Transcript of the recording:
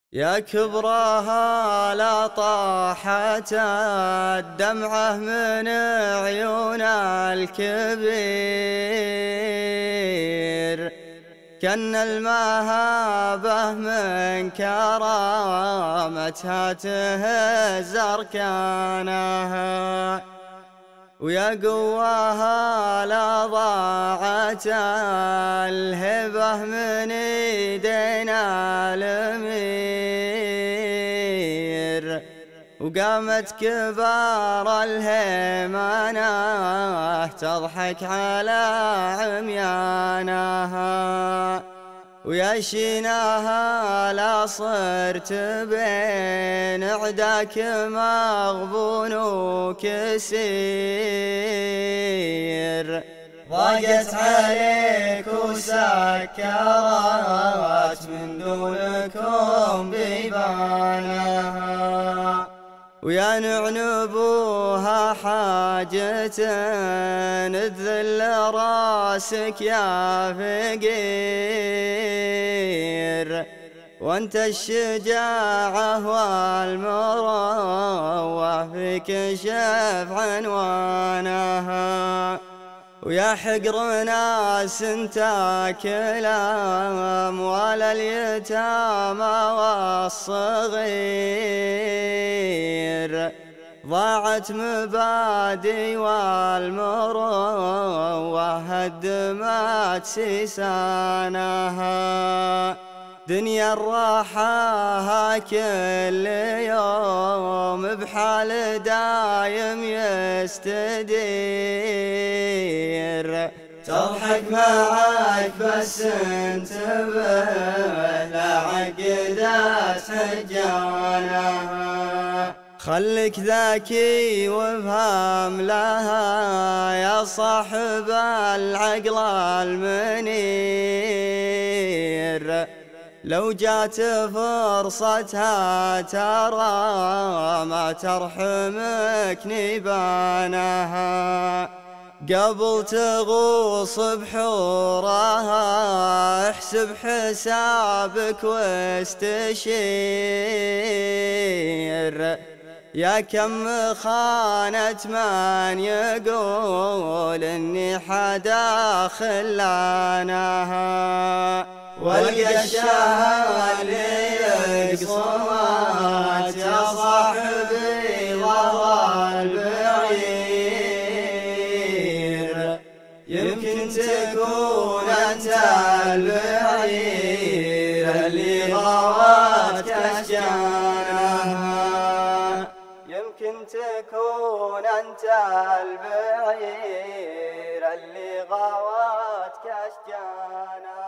يا كبرها لا طاحت الدمعة من عيون الكبير، كأن المهابة من كرامتها تهز أركانها، ويا قواها لا ضاعت الهبة من ايدينا الامير، وقامت كبار الهيمنة تضحك على عميانها، ويا شيناها لا صرت بين عداك مغبون وكسير، ضاقت عليك وسكرت من دونكم بيبانها، ويا نعنبوها حاجة تذل راسك يا فقير، وانت الشجاعة والمروة في كشف عنوانها، ويا حقر ناس تاكل أموال اليتامى والصغير، ضاعت مبادئ والمروة هدمت سيسانها، دنيا الراحة كل يوم بحال دايم يستدير، تضحك معك بس انتبه لا عقدت حجانها، خلك ذكي وافهم لها يا صاحب العقل المنير، لو جات فرصتها ترى ما ترحمك نبانها، قبل تغوص بحورها احسب حسابك واستشير، يا كم خانت من يقول اني حدا خلانها، والقى الشهر اللي يقصمت يا صاحبي ظهر البعير، يمكن تكون انت البعير اللي غوت اشجانها، يمكن تكون انت البعير اللي غوت اشجانها.